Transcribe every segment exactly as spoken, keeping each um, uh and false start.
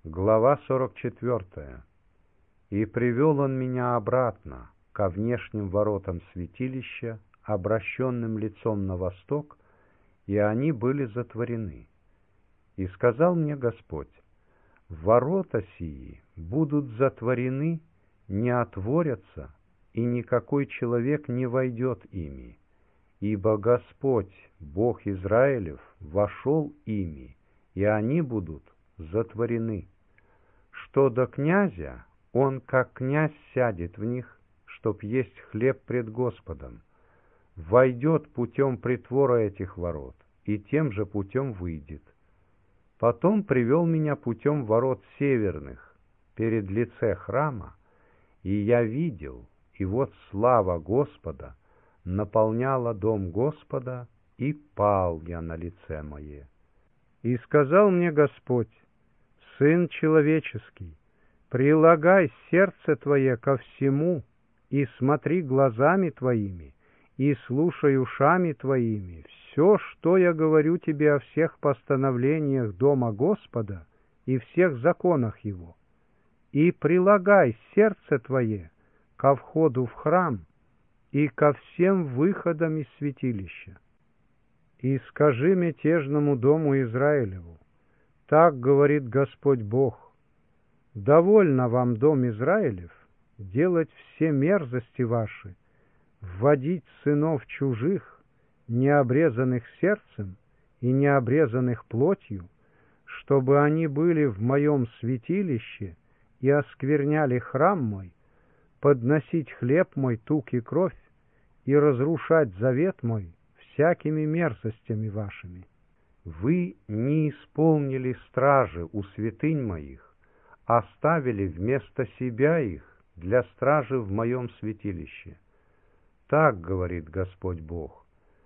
Глава сорок четвертая. «И привел он меня обратно ко внешним воротам святилища, обращенным лицом на восток, и они были затворены. И сказал мне Господь: ворота сии будут затворены, не отворятся, и никакой человек не войдет ими, ибо Господь, Бог Израилев, вошел ими, и они будут затворены. Что до князя, он как князь сядет в них, чтоб есть хлеб пред Господом, войдет путем притвора этих ворот, и тем же путем выйдет. Потом привел меня путем ворот северных, перед лице храма, и я видел, и вот слава Господа наполняла дом Господа, и пал я на лице мое. И сказал мне Господь: Сын человеческий, прилагай сердце твое ко всему, и смотри глазами твоими, и слушай ушами твоими все, что я говорю тебе о всех постановлениях дома Господа и всех законах его, и прилагай сердце твое ко входу в храм и ко всем выходам из святилища. И скажи мятежному дому Израилеву: так говорит Господь Бог: довольно вам, дом Израилев, делать все мерзости ваши, вводить сынов чужих, не обрезанных сердцем и не обрезанных плотью, чтобы они были в моем святилище и оскверняли храм мой, подносить хлеб мой, тук и кровь, и разрушать завет мой всякими мерзостями вашими. Вы не исполнили стражи у святынь моих, оставили вместо себя их для стражи в моем святилище. Так говорит Господь Бог: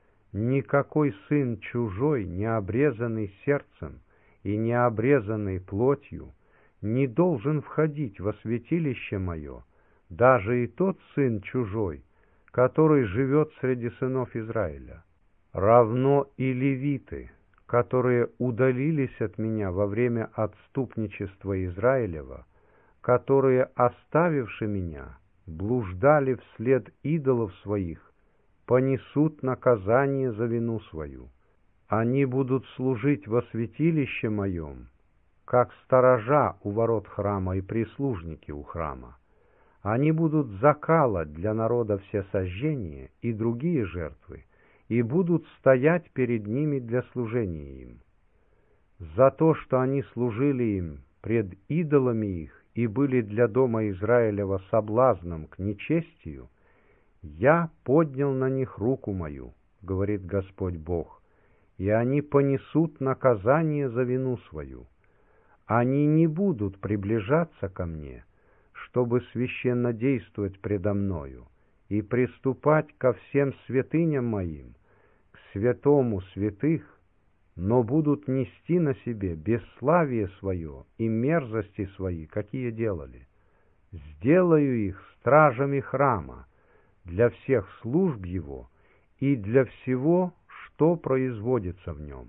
никакой сын чужой, не обрезанный сердцем и не обрезанный плотью, не должен входить во святилище мое, даже и тот сын чужой, который живет среди сынов Израиля. Равно и левиты, которые удалились от меня во время отступничества Израилева, которые, оставивши меня, блуждали вслед идолов своих, понесут наказание за вину свою. Они будут служить во святилище моем, как сторожа у ворот храма и прислужники у храма. Они будут закалать для народа всесожжения и другие жертвы, и будут стоять перед ними для служения им. За то, что они служили им пред идолами их и были для дома Израилева соблазном к нечестию, я поднял на них руку мою, говорит Господь Бог, и они понесут наказание за вину свою. Они не будут приближаться ко мне, чтобы священно действовать предо мною и приступать ко всем святыням моим, к святому святых, но будут нести на себе бесславие свое и мерзости свои, какие делали. Сделаю их стражами храма для всех служб его и для всего, что производится в нем.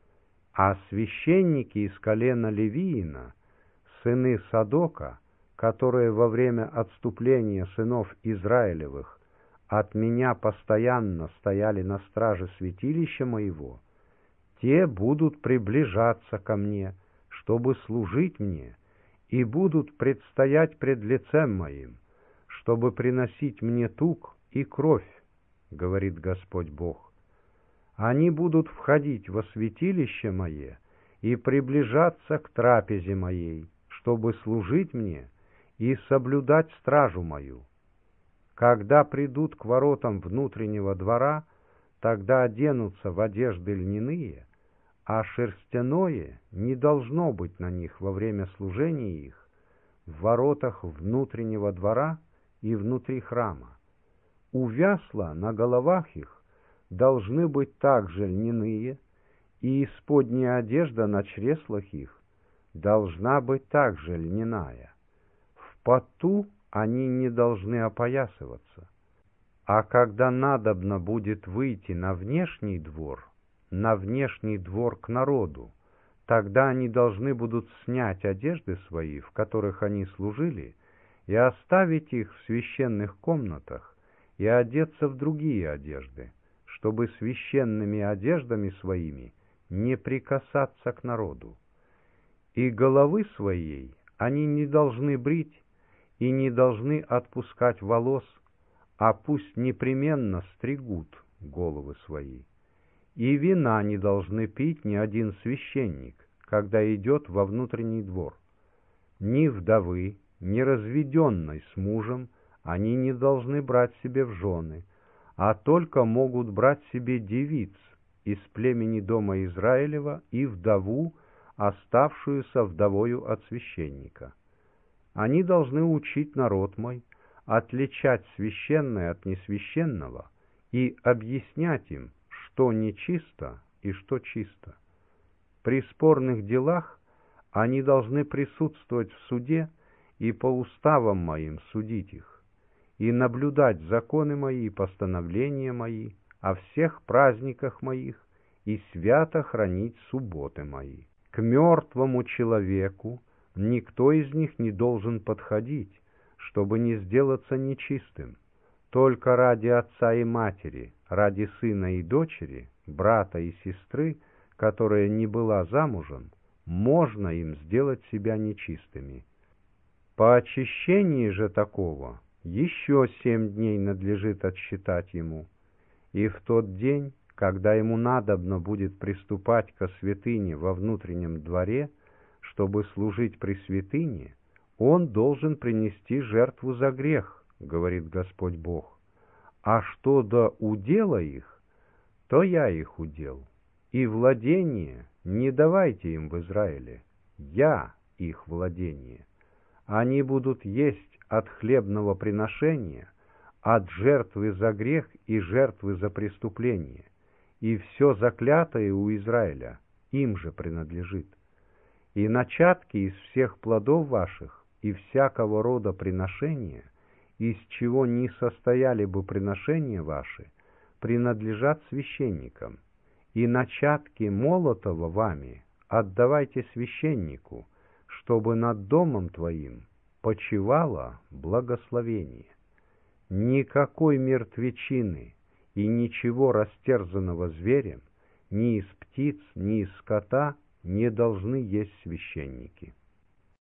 А священники из колена Левиина, сыны Садока, которые во время отступления сынов Израилевых от меня постоянно стояли на страже святилища моего, те будут приближаться ко мне, чтобы служить мне, и будут предстоять пред лицем моим, чтобы приносить мне тук и кровь, говорит Господь Бог. Они будут входить во святилище мое и приближаться к трапезе моей, чтобы служить мне и соблюдать стражу мою. Когда придут к воротам внутреннего двора, тогда оденутся в одежды льняные, а шерстяное не должно быть на них во время служения их в воротах внутреннего двора и внутри храма. У вясла на головах их должны быть также льняные, и исподняя одежда на чреслах их должна быть также льняная. В поту они не должны опоясываться. А когда надобно будет выйти на внешний двор, на внешний двор к народу, Тогда они должны будут снять одежды свои, в которых они служили, и оставить их в священных комнатах, и одеться в другие одежды, чтобы священными одеждами своими не прикасаться к народу. И головы своей они не должны брить и не должны отпускать волос, а пусть непременно стригут головы свои. И вина не должны пить ни один священник, когда идет во внутренний двор. Ни вдовы, ни разведенной с мужем они не должны брать себе в жены, а только могут брать себе девиц из племени дома Израилева и вдову, оставшуюся вдовою от священника. Они должны учить народ мой, отличать священное от несвященного и объяснять им, что нечисто и что чисто. При спорных делах они должны присутствовать в суде и по уставам моим судить их, и наблюдать законы мои и постановления мои о всех праздниках моих и свято хранить субботы мои. К мертвому человеку никто из них не должен подходить, чтобы не сделаться нечистым. Только ради отца и матери, ради сына и дочери, брата и сестры, которая не была замужем, можно им сделать себя нечистыми. По очищении же такого еще семь дней надлежит отсчитать ему, и в тот день, когда ему надобно будет приступать ко святыне во внутреннем дворе, чтобы служить при святыне, он должен принести жертву за грех, говорит Господь Бог. А что до удела их, то я их удел, и владение не давайте им в Израиле, я их владение. Они будут есть от хлебного приношения, от жертвы за грех и жертвы за преступление, и все заклятое у Израиля им же принадлежит. И начатки из всех плодов ваших и всякого рода приношения, из чего не состояли бы приношения ваши, принадлежат священникам, и начатки молотого вами отдавайте священнику, чтобы над домом твоим почивало благословение. Никакой мертвечины и ничего растерзанного зверем, ни из птиц, ни из скота не должны есть священники.